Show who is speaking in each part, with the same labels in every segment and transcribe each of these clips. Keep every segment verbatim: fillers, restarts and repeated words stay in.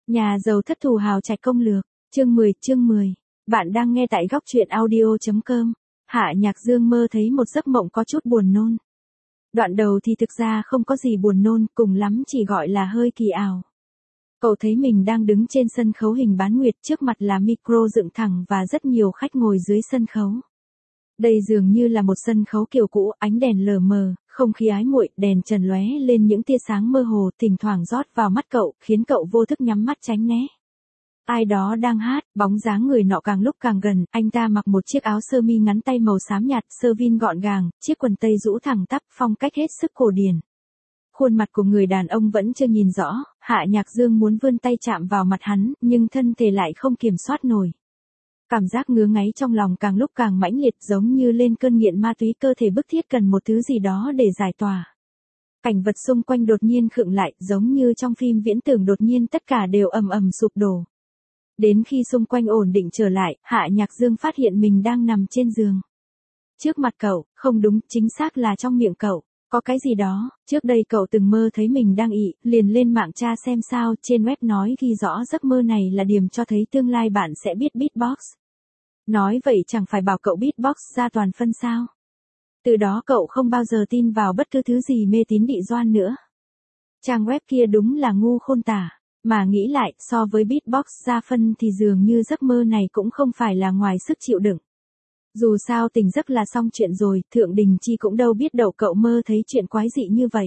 Speaker 1: Nhà giàu thất thù hào trạch công lược, chương mười, chương mười. Bạn đang nghe tại góc truyện audio chấm com. Hạ Nhạc Dương mơ thấy một giấc mộng có chút buồn nôn. Đoạn đầu thì thực ra không có gì buồn nôn, cùng lắm chỉ gọi là hơi kỳ ảo. Cậu thấy mình đang đứng trên sân khấu hình bán nguyệt, trước mặt là micro dựng thẳng và rất nhiều khách ngồi dưới sân khấu. Đây dường như là một sân khấu kiểu cũ, ánh đèn lờ mờ, không khí ái muội, đèn trần lóe lên những tia sáng mơ hồ, thỉnh thoảng rót vào mắt cậu, khiến cậu vô thức nhắm mắt tránh né. Ai đó đang hát, bóng dáng người nọ càng lúc càng gần, anh ta mặc một chiếc áo sơ mi ngắn tay màu xám nhạt, sơ vin gọn gàng, chiếc quần tây rũ thẳng tắp, phong cách hết sức cổ điển. Khuôn mặt của người đàn ông vẫn chưa nhìn rõ, Hạ Nhạc Dương muốn vươn tay chạm vào mặt hắn, nhưng thân thể lại không kiểm soát nổi. Cảm giác ngứa ngáy trong lòng càng lúc càng mãnh liệt, giống như lên cơn nghiện ma túy, cơ thể bức thiết cần một thứ gì đó để giải tỏa. Cảnh vật xung quanh đột nhiên khựng lại, giống như trong phim viễn tưởng đột nhiên tất cả đều ầm ầm sụp đổ. Đến khi xung quanh ổn định trở lại, Hạ Nhạc Dương phát hiện mình đang nằm trên giường. Trước mặt cậu, không đúng, chính xác là trong miệng cậu, có cái gì đó. Trước đây cậu từng mơ thấy mình đang ị, liền lên mạng tra xem sao, trên web nói ghi rõ giấc mơ này là điểm cho thấy tương lai bạn sẽ biết beatbox. Nói vậy chẳng phải bảo cậu beatbox ra toàn phân sao. Từ đó cậu không bao giờ tin vào bất cứ thứ gì mê tín dị đoan nữa. Trang web kia đúng là ngu khôn tả. Mà nghĩ lại, so với beatbox ra phân thì dường như giấc mơ này cũng không phải là ngoài sức chịu đựng. Dù sao tỉnh giấc là xong chuyện rồi, Thượng Đình Chi cũng đâu biết đâu cậu mơ thấy chuyện quái dị như vậy.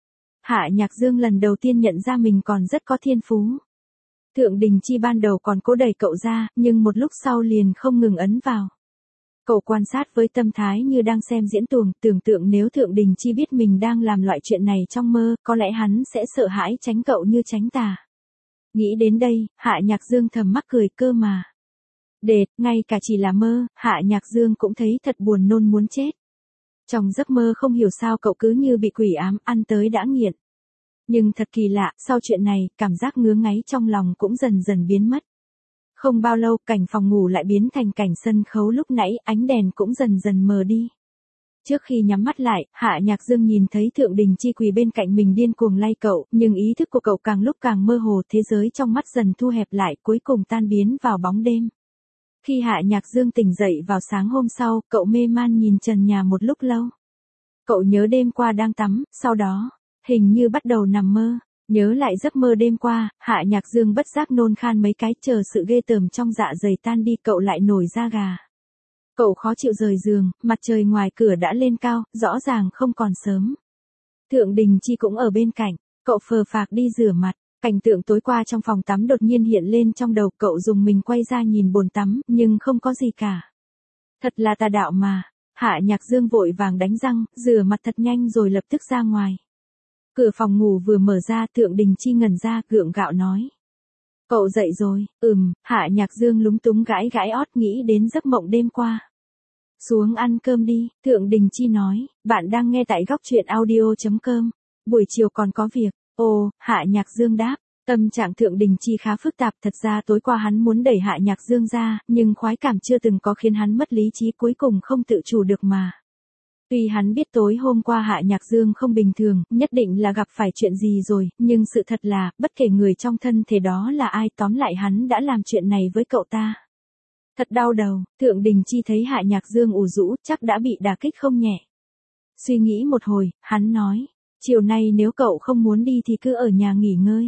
Speaker 1: Hạ Nhạc Dương lần đầu tiên nhận ra mình còn rất có thiên phú. Thượng Đình Chi ban đầu còn cố đẩy cậu ra, nhưng một lúc sau liền không ngừng ấn vào. Cậu quan sát với tâm thái như đang xem diễn tuồng, tưởng tượng nếu Thượng Đình Chi biết mình đang làm loại chuyện này trong mơ, có lẽ hắn sẽ sợ hãi tránh cậu như tránh tà. Nghĩ đến đây, Hạ Nhạc Dương thầm mắc cười, cơ mà. Đệt, ngay cả chỉ là mơ, Hạ Nhạc Dương cũng thấy thật buồn nôn muốn chết. Trong giấc mơ không hiểu sao cậu cứ như bị quỷ ám, ăn tới đã nghiện. Nhưng thật kỳ lạ, sau chuyện này, cảm giác ngứa ngáy trong lòng cũng dần dần biến mất. Không bao lâu, cảnh phòng ngủ lại biến thành cảnh sân khấu lúc nãy, ánh đèn cũng dần dần mờ đi. Trước khi nhắm mắt lại, Hạ Nhạc Dương nhìn thấy Thượng Đình Chi quỳ bên cạnh mình điên cuồng lay cậu, nhưng ý thức của cậu càng lúc càng mơ hồ, thế giới trong mắt dần thu hẹp lại, cuối cùng tan biến vào bóng đêm. Khi Hạ Nhạc Dương tỉnh dậy vào sáng hôm sau, cậu mê man nhìn trần nhà một lúc lâu. Cậu nhớ đêm qua đang tắm, sau đó, hình như bắt đầu nằm mơ. Nhớ lại giấc mơ đêm qua, Hạ Nhạc Dương bất giác nôn khan mấy cái, chờ sự ghê tởm trong dạ dày tan đi cậu lại nổi da gà. Cậu khó chịu rời giường, mặt trời ngoài cửa đã lên cao, rõ ràng không còn sớm. Thượng Đình Chi cũng ở bên cạnh, cậu phờ phạc đi rửa mặt, cảnh tượng tối qua trong phòng tắm đột nhiên hiện lên trong đầu cậu, dùng mình quay ra nhìn bồn tắm, nhưng không có gì cả. Thật là tà đạo mà. Hạ Nhạc Dương vội vàng đánh răng, rửa mặt thật nhanh rồi lập tức ra ngoài. Cửa phòng ngủ vừa mở ra, Thượng Đình Chi ngẩn ra, gượng gạo nói. Cậu dậy rồi, ừm, Hạ Nhạc Dương lúng túng gãi gãi ót, nghĩ đến giấc mộng đêm qua. Xuống ăn cơm đi, Thượng Đình Chi nói, bạn đang nghe tại góc truyện audio chấm com, buổi chiều còn có việc. Ồ, Hạ Nhạc Dương đáp, tâm trạng Thượng Đình Chi khá phức tạp, thật ra tối qua hắn muốn đẩy Hạ Nhạc Dương ra, nhưng khoái cảm chưa từng có khiến hắn mất lý trí, cuối cùng không tự chủ được mà. Tuy hắn biết tối hôm qua Hạ Nhạc Dương không bình thường, nhất định là gặp phải chuyện gì rồi, nhưng sự thật là, bất kể người trong thân thể đó là ai, tóm lại hắn đã làm chuyện này với cậu ta. Thật đau đầu, Thượng Đình Chi thấy Hạ Nhạc Dương ủ rũ, chắc đã bị đả kích không nhẹ. Suy nghĩ một hồi, hắn nói, chiều nay nếu cậu không muốn đi thì cứ ở nhà nghỉ ngơi.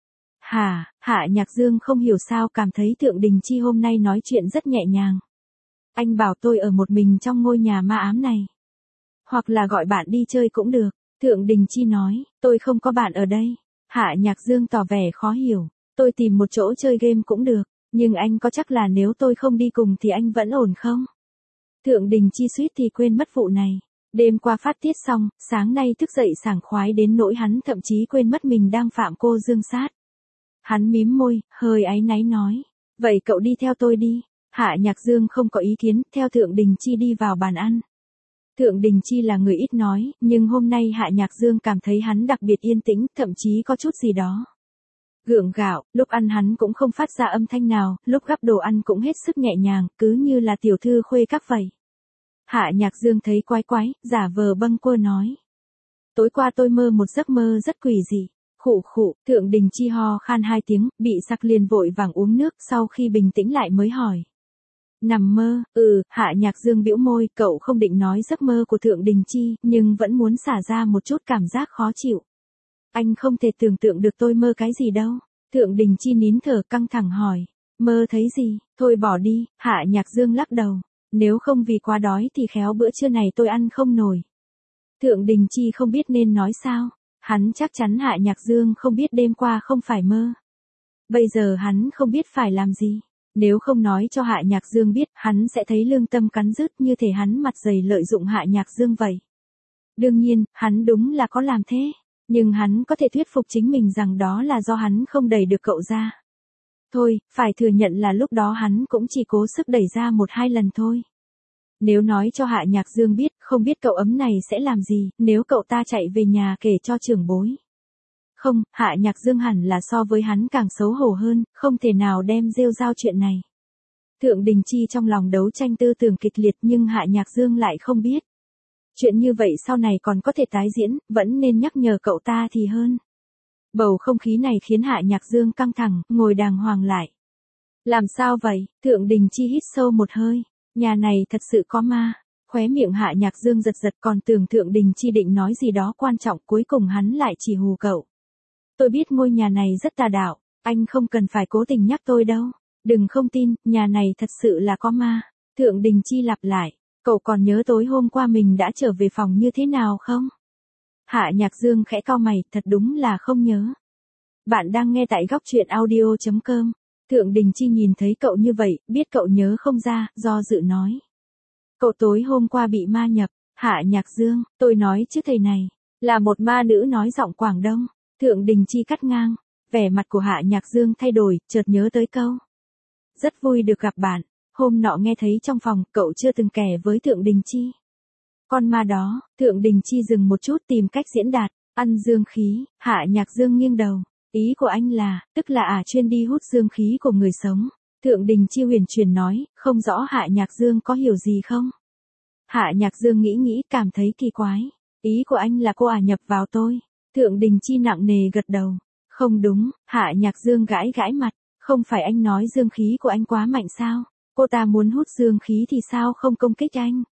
Speaker 1: Hả, Hạ Nhạc Dương không hiểu sao cảm thấy Thượng Đình Chi hôm nay nói chuyện rất nhẹ nhàng. Anh bảo tôi ở một mình trong ngôi nhà ma ám này. Hoặc là gọi bạn đi chơi cũng được, Thượng Đình Chi nói, tôi không có bạn ở đây. Hạ Nhạc Dương tỏ vẻ khó hiểu, tôi tìm một chỗ chơi game cũng được, nhưng anh có chắc là nếu tôi không đi cùng thì anh vẫn ổn không? Thượng Đình Chi suýt thì quên mất vụ này. Đêm qua phát tiết xong, sáng nay thức dậy sảng khoái đến nỗi hắn thậm chí quên mất mình đang phạm cô dương sát. Hắn mím môi, hơi áy náy nói, vậy cậu đi theo tôi đi. Hạ Nhạc Dương không có ý kiến, theo Thượng Đình Chi đi vào bàn ăn. Thượng Đình Chi là người ít nói, nhưng hôm nay Hạ Nhạc Dương cảm thấy hắn đặc biệt yên tĩnh, thậm chí có chút gì đó gượng gạo, lúc ăn hắn cũng không phát ra âm thanh nào, lúc gắp đồ ăn cũng hết sức nhẹ nhàng, cứ như là tiểu thư khuê các vậy. Hạ Nhạc Dương thấy quái quái, giả vờ bâng quơ nói. Tối qua tôi mơ một giấc mơ rất quỷ dị, Khụ khụ, Thượng Đình Chi ho khan hai tiếng, bị sặc liền vội vàng uống nước, sau khi bình tĩnh lại mới hỏi. Nằm mơ, ừ, Hạ Nhạc Dương bĩu môi, cậu không định nói giấc mơ của Thượng Đình Chi, nhưng vẫn muốn xả ra một chút cảm giác khó chịu. Anh không thể tưởng tượng được tôi mơ cái gì đâu. Thượng Đình Chi nín thở căng thẳng hỏi. Mơ thấy gì, thôi bỏ đi, Hạ Nhạc Dương lắc đầu. Nếu không vì quá đói thì khéo bữa trưa này tôi ăn không nổi. Thượng Đình Chi không biết nên nói sao. Hắn chắc chắn Hạ Nhạc Dương không biết đêm qua không phải mơ. Bây giờ hắn không biết phải làm gì. Nếu không nói cho Hạ Nhạc Dương biết, hắn sẽ thấy lương tâm cắn rứt như thể hắn mặt dày lợi dụng Hạ Nhạc Dương vậy. Đương nhiên, hắn đúng là có làm thế. Nhưng hắn có thể thuyết phục chính mình rằng đó là do hắn không đẩy được cậu ra. Thôi, phải thừa nhận là lúc đó hắn cũng chỉ cố sức đẩy ra một hai lần thôi. Nếu nói cho Hạ Nhạc Dương biết, không biết cậu ấm này sẽ làm gì, nếu cậu ta chạy về nhà kể cho trưởng bối. Không, Hạ Nhạc Dương hẳn là so với hắn càng xấu hổ hơn, không thể nào đem rêu rao chuyện này. Thượng Đình Chi trong lòng đấu tranh tư tưởng kịch liệt nhưng Hạ Nhạc Dương lại không biết. Chuyện như vậy sau này còn có thể tái diễn, vẫn nên nhắc nhở cậu ta thì hơn. Bầu không khí này khiến Hạ Nhạc Dương căng thẳng, ngồi đàng hoàng lại. Làm sao vậy? Thượng Đình Chi hít sâu một hơi. Nhà này thật sự có ma. Khóe miệng Hạ Nhạc Dương giật giật, còn tưởng Thượng Đình Chi định nói gì đó quan trọng, cuối cùng hắn lại chỉ hù cậu. Tôi biết ngôi nhà này rất tà đạo, anh không cần phải cố tình nhắc tôi đâu. Đừng không tin, nhà này thật sự là có ma. Thượng Đình Chi lặp lại. Cậu còn nhớ tối hôm qua mình đã trở về phòng như thế nào không? Hạ Nhạc Dương khẽ cau mày, thật đúng là không nhớ. Bạn đang nghe tại góc truyện audio chấm com. Thượng Đình Chi nhìn thấy cậu như vậy, biết cậu nhớ không ra, do dự nói. Cậu tối hôm qua bị ma nhập. Hạ Nhạc Dương, tôi nói chứ thầy này, là một ma nữ nói giọng Quảng Đông. Thượng Đình Chi cắt ngang, vẻ mặt của Hạ Nhạc Dương thay đổi, chợt nhớ tới câu. Rất vui được gặp bạn. Hôm nọ nghe thấy trong phòng, cậu chưa từng kể với Thượng Đình Chi. Con ma đó, Thượng Đình Chi dừng một chút tìm cách diễn đạt, ăn dương khí. Hạ Nhạc Dương nghiêng đầu. Ý của anh là, tức là à chuyên đi hút dương khí của người sống. Thượng Đình Chi huyền truyền nói, không rõ Hạ Nhạc Dương có hiểu gì không? Hạ Nhạc Dương nghĩ nghĩ cảm thấy kỳ quái. Ý của anh là cô à nhập vào tôi. Thượng Đình Chi nặng nề gật đầu. Không đúng, Hạ Nhạc Dương gãi gãi mặt. Không phải anh nói dương khí của anh quá mạnh sao? Cô ta muốn hút dương khí thì sao không công kích anh?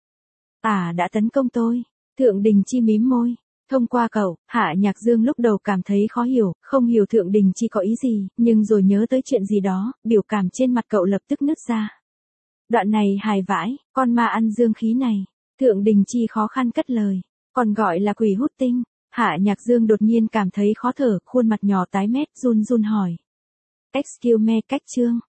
Speaker 1: À đã tấn công tôi. Thượng Đình Chi mím môi. Thông qua cậu, Hạ Nhạc Dương lúc đầu cảm thấy khó hiểu, không hiểu Thượng Đình Chi có ý gì, nhưng rồi nhớ tới chuyện gì đó, biểu cảm trên mặt cậu lập tức nứt ra. Đoạn này hài vãi, con ma ăn dương khí này. Thượng Đình Chi khó khăn cất lời. Còn gọi là quỷ hút tinh. Hạ Nhạc Dương đột nhiên cảm thấy khó thở, khuôn mặt nhỏ tái mét, run run hỏi. Excuse me, cách chương.